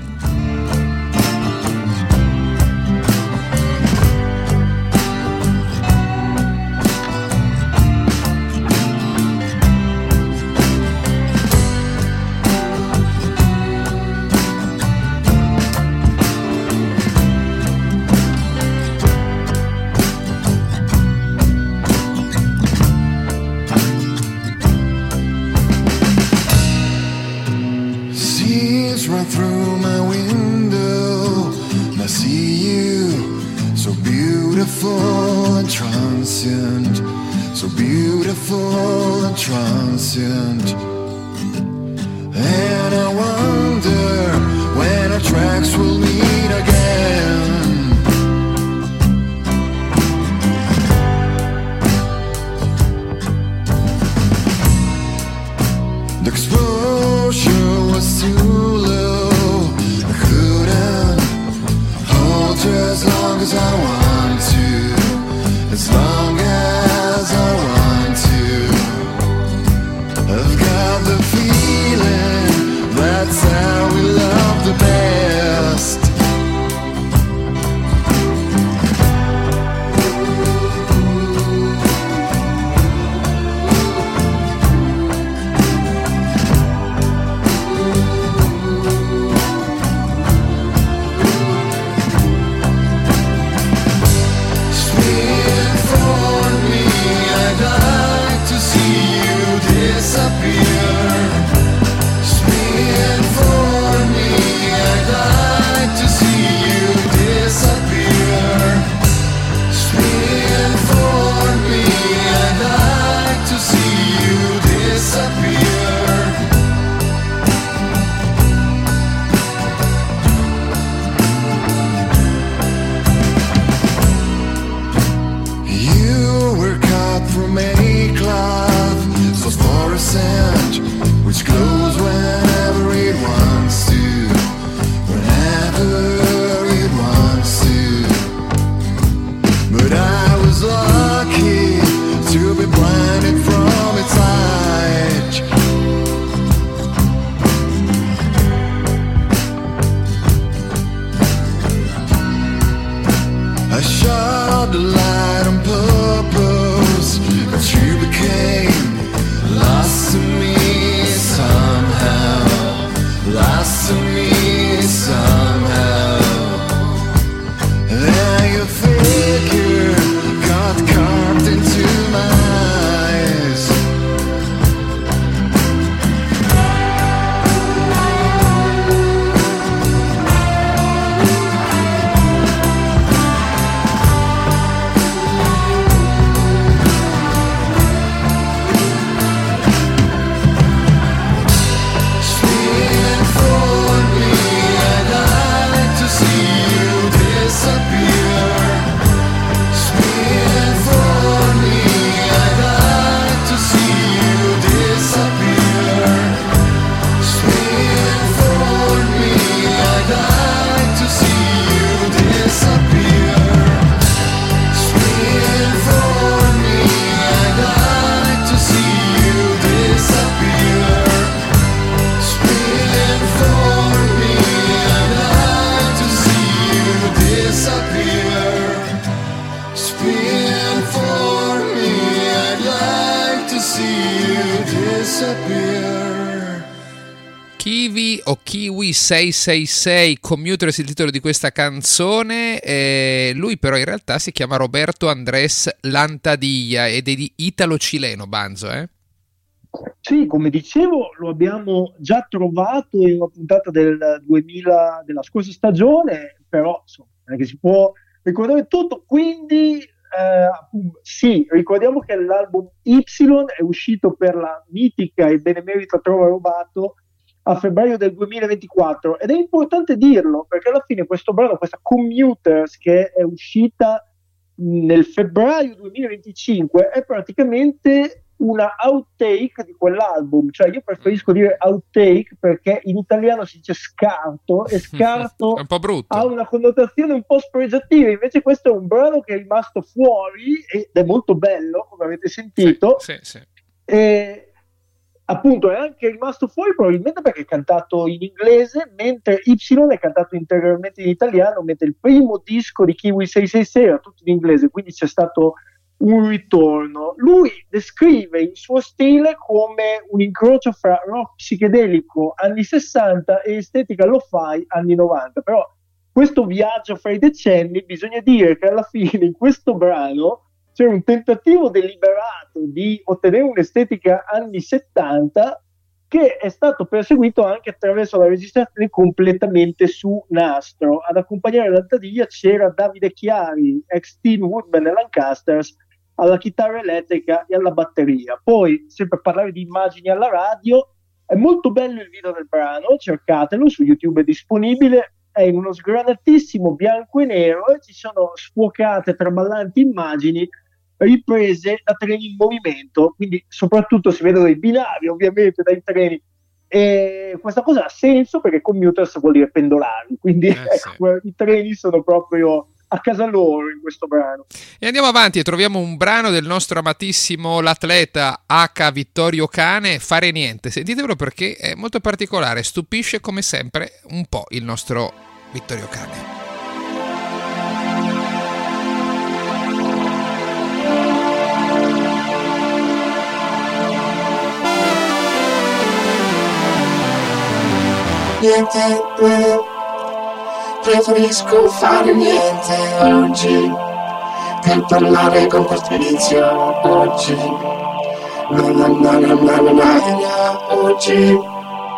Speaker 8: Run through my window, and I see you, so beautiful and transient, so beautiful and transient. And I wonder when our tracks will meet again. The exposure was too low, I couldn't hold you as long as I want to, as long as I want to. I've got the feeling that's how we love the best. Which glows whenever it wants to, whenever it wants to. But I was lucky to be blinded from its light. disappear.
Speaker 2: Kiwi o Kiwi 666, Commuters il titolo di questa canzone. Lui però in realtà si chiama Roberto Andrés Lantadilla ed è di italo-cileno, Banzo, eh?
Speaker 4: Sì, come dicevo, lo abbiamo già trovato in una puntata del 2000 della scorsa stagione, però insomma, non è che si può ricordare tutto, quindi sì, ricordiamo che l'album Y è uscito per la mitica e benemerita Trova Robato a febbraio del 2024 ed è importante dirlo perché alla fine questo brano, questa Commuters che è uscita nel febbraio 2025 è praticamente una outtake di quell'album, cioè io preferisco dire outtake perché in italiano si dice scarto e scarto
Speaker 2: è un po' brutto,
Speaker 4: ha una connotazione un po' spregiativa, invece questo è un brano che è rimasto fuori ed è molto bello, come avete sentito.
Speaker 2: Sì.
Speaker 4: E appunto è anche rimasto fuori probabilmente perché è cantato in inglese, mentre Y è cantato integralmente in italiano, mentre il primo disco di Kiwi 666 era tutto in inglese, quindi c'è stato un ritorno. Lui descrive il suo stile come un incrocio fra rock psichedelico anni 60 e estetica lo-fi anni 90, però questo viaggio fra i decenni bisogna dire che alla fine in questo brano c'è un tentativo deliberato di ottenere un'estetica anni 70 che è stato perseguito anche attraverso la registrazione completamente su nastro. Ad accompagnare l'Altadiglia c'era Davide Chiari, ex team Woodman e Lancasters, alla chitarra elettrica e alla batteria. Poi, sempre parlare di immagini alla radio, è molto bello il video del brano, cercatelo, su YouTube è disponibile, è in uno sgranatissimo bianco e nero e ci sono sfuocate, traballanti immagini riprese da treni in movimento, quindi soprattutto si vedono i binari ovviamente dai treni, e questa cosa ha senso perché commuters vuol dire pendolari, quindi ecco, i treni sono proprio a casa loro in questo brano.
Speaker 2: E andiamo avanti e troviamo un brano del nostro amatissimo l'atleta H. Vittorio Cane, Fare Niente. Sentitevelo perché è molto particolare, stupisce come sempre un po' il nostro Vittorio Cane.
Speaker 9: Niente, preferisco fare niente oggi che parlare con questo inizio oggi. Oggi.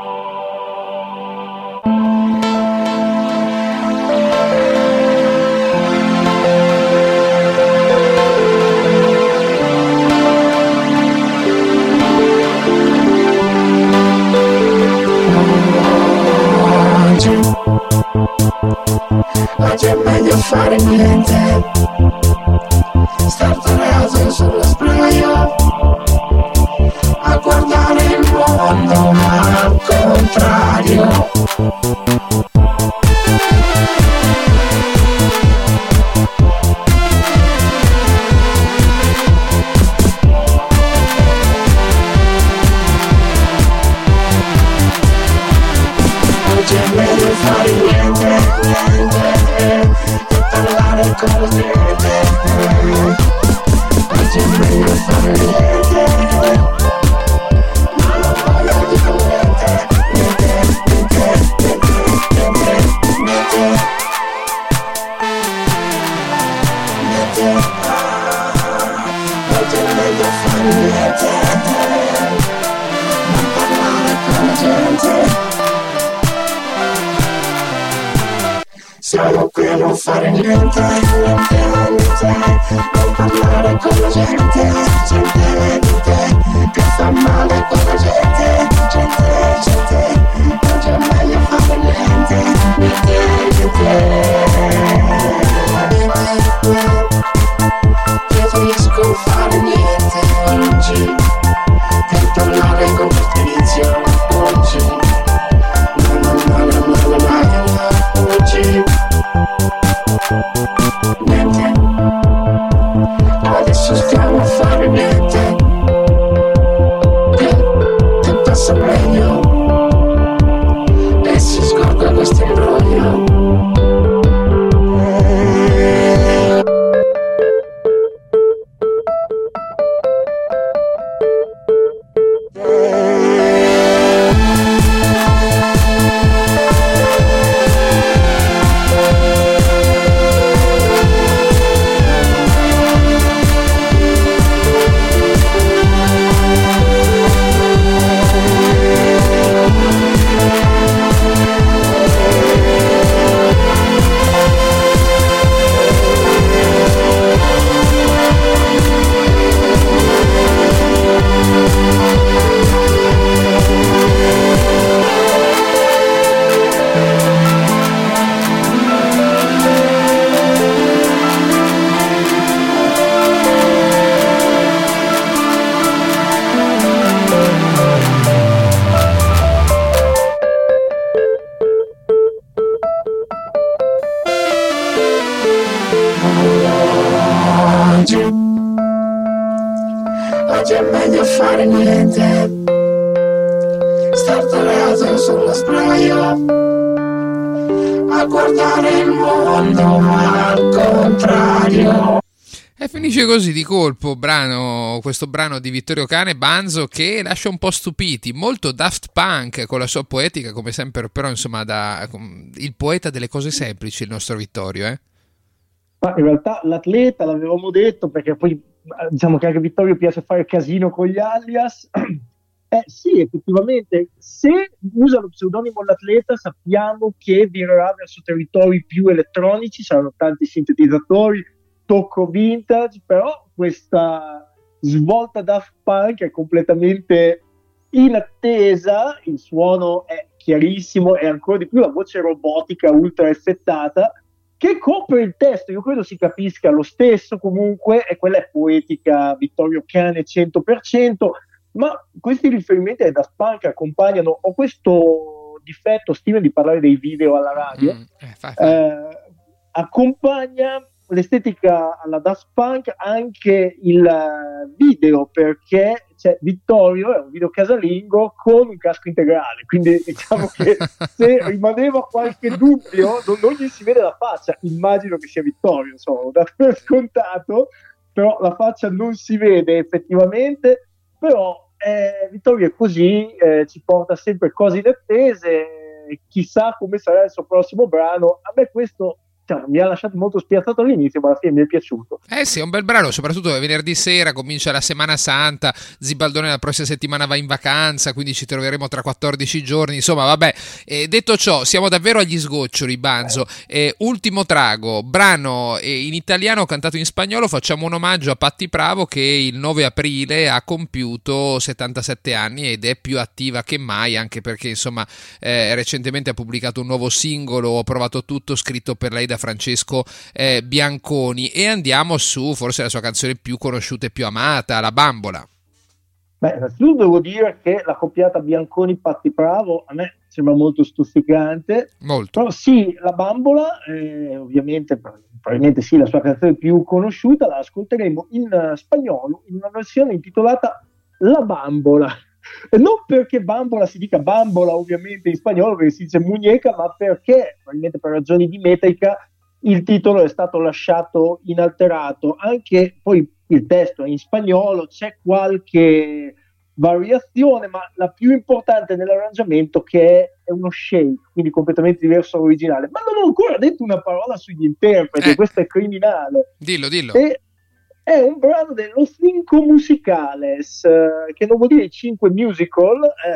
Speaker 9: Oggi è meglio fare niente, star tirato sullo sdraio a guardare il mondo ma al contrario. Oggi è meglio fare niente, che parlare con la gente. Oggi è meglio fare niente, ma non voglio dire niente. Oggi è meglio fare niente, non parlare con la gente. Siamo qui a non fare niente, non parlare con la gente, che fa male con la gente, oggi è meglio fare niente, preferisco fare niente oggi, che parlare con questo inizio oggi. Oggi niente, adesso stiamo a fare niente, che passa meglio e si scorda questo imbroglio. oggi è meglio fare niente. Star tarato sullo sdraio a guardare il mondo al contrario.
Speaker 2: E finisce così di colpo questo brano di Vittorio Cane, Banzo, che lascia un po' stupiti, molto Daft Punk con la sua poetica, come sempre, però insomma il poeta delle cose semplici, il nostro Vittorio,
Speaker 4: Ma in realtà l'atleta, l'avevamo detto, perché poi diciamo che anche a Vittorio piace fare casino con gli alias. Sì, effettivamente, se usa lo pseudonimo l'atleta sappiamo che virerà verso territori più elettronici, saranno tanti sintetizzatori, tocco vintage, però questa svolta Daft Punk è completamente inattesa, il suono è chiarissimo e ancora di più la voce robotica ultra effettata che copre il testo. Io credo si capisca lo stesso comunque, e quella è poetica Vittorio Cane 100%, ma questi riferimenti ai Daft Punk accompagnano, ho questo difetto, stile di parlare dei video alla radio, accompagna l'estetica alla Daft Punk anche il video, perché c'è Vittorio, è un video casalingo con un casco integrale, quindi diciamo che se rimaneva qualche dubbio non gli si vede la faccia, immagino che sia Vittorio, insomma, l'ho dato per scontato, però la faccia non si vede effettivamente, però Vittorio è così, ci porta sempre cose inattese, chissà come sarà il suo prossimo brano. A me questo mi ha lasciato molto spiazzato all'inizio, ma alla fine mi è piaciuto.
Speaker 2: Sì, è un bel brano, soprattutto venerdì sera comincia la Semana Santa, Zibaldone la prossima settimana va in vacanza, quindi ci troveremo tra 14 giorni, insomma vabbè. Detto ciò, siamo davvero agli sgoccioli, Banzo. Ultimo trago, brano in italiano cantato in spagnolo, facciamo un omaggio a Patti Pravo che il 9 aprile ha compiuto 77 anni ed è più attiva che mai, anche perché insomma recentemente ha pubblicato un nuovo singolo, Ho provato tutto, scritto per lei da Francesco Bianconi, e andiamo su forse la sua canzone più conosciuta e più amata, La Bambola.
Speaker 4: Innanzitutto devo dire che la coppiata Bianconi-Patti Pravo a me sembra molto stuzzicante,
Speaker 2: molto.
Speaker 4: Però sì, La Bambola ovviamente probabilmente sì, la sua canzone più conosciuta, la ascolteremo in spagnolo in una versione intitolata La Bambola. E non perché bambola si dica bambola ovviamente in spagnolo, perché si dice muñeca, ma perché probabilmente per ragioni di metrica il titolo è stato lasciato inalterato. Anche poi il testo è in spagnolo, c'è qualche variazione, ma la più importante nell'arrangiamento che è uno shake, quindi completamente diverso dall'originale. Ma non ho ancora detto una parola sugli interpreti, questo è criminale.
Speaker 2: Dillo.
Speaker 4: È un brano dello Cinco Musicales, che non vuol dire 5 musical,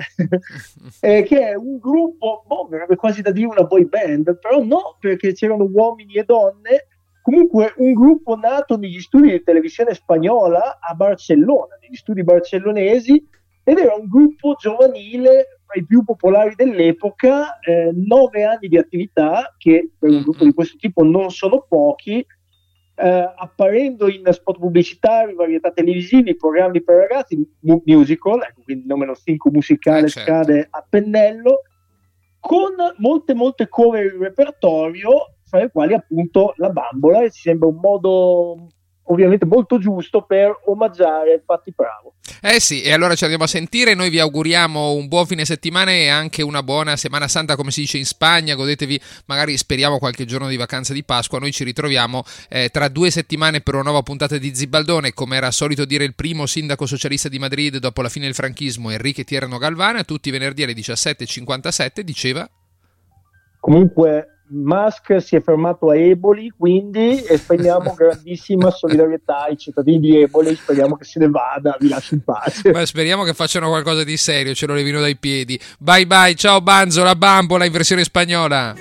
Speaker 4: che è un gruppo, verrebbe quasi da dire una boy band, però no, perché c'erano uomini e donne, comunque un gruppo nato negli studi di televisione spagnola a Barcellona, negli studi barcellonesi, ed era un gruppo giovanile tra i più popolari dell'epoca, 9 anni di attività, che per un gruppo di questo tipo non sono pochi, apparendo in spot pubblicitari, varietà televisivi, programmi per ragazzi, musical, ecco, quindi il nome lo Cinco Musicale cade a pennello, con molte cover in repertorio, fra le quali appunto La Bambola, e ci sembra un modo ovviamente molto giusto per omaggiare Patti Pravo.
Speaker 2: Sì, e allora ci andiamo a sentire. Noi vi auguriamo un buon fine settimana e anche una buona Semana Santa, come si dice in Spagna. Godetevi, magari speriamo, qualche giorno di vacanza di Pasqua. Noi ci ritroviamo tra 2 settimane per una nuova puntata di Zibaldone, come era solito dire il primo sindaco socialista di Madrid dopo la fine del franchismo, Enrique Tierno Galvana. Tutti i venerdì alle 17:57 diceva:
Speaker 4: comunque Musk si è fermato a Eboli, quindi esprimiamo grandissima solidarietà ai cittadini di Eboli, speriamo che se ne vada, vi lascio in pace.
Speaker 2: Beh, speriamo che facciano qualcosa di serio, ce lo levino dai piedi. Bye bye, ciao Banzo, La Bambola in versione spagnola.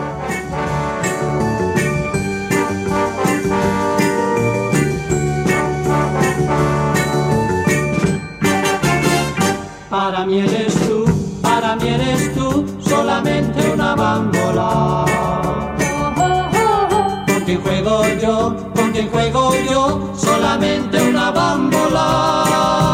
Speaker 10: Para mí eres tú, solamente una bambola. Con quien juego yo, solamente una bambola.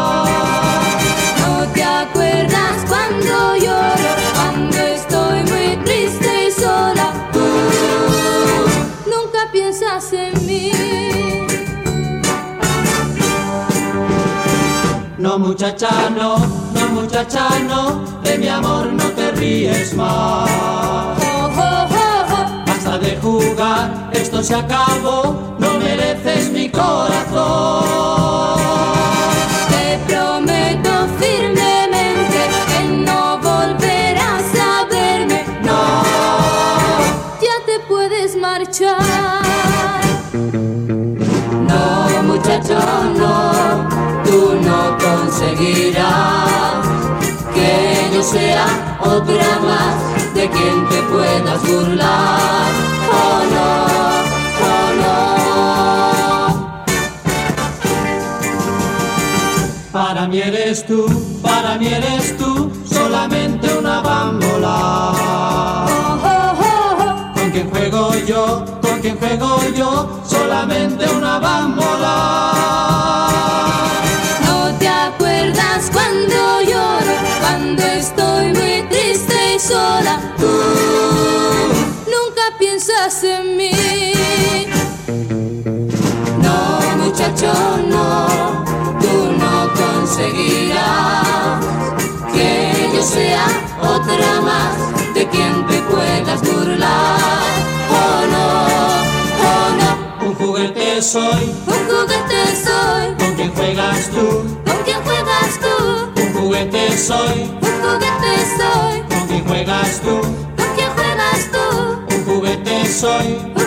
Speaker 5: ¿No te acuerdas cuando lloro, cuando estoy muy triste y sola? Tú nunca piensas en mí.
Speaker 10: muchacha, no, no muchacha, no, de mi amor no te ríes más. Basta de jugar, esto se acabó, no mereces mi corazón.
Speaker 5: Te prometo firmemente que no volverás a verme. No, ya te puedes marchar.
Speaker 10: No, muchacho, no, tú no conseguirás que yo sea otra más de quien te puedas burlar. Oh no, oh no. Para mí eres tú, solamente una bambola. Con quien juego yo, solamente una bambola.
Speaker 5: No te acuerdas cuando lloro, cuando estoy muy triste y sola. Tú nunca piensas en mí.
Speaker 10: No, muchacho, no, tú no conseguirás que yo sea otra más de quien te puedas burlar. Oh no, oh no. Un juguete soy, con quien juegas tú.
Speaker 5: ¿Con quién juegas tú?
Speaker 10: Un juguete soy,
Speaker 5: Un juguete soy.
Speaker 10: con quien juegas tú.
Speaker 5: ¿Con quién juegas tú?
Speaker 10: Un juguete soy,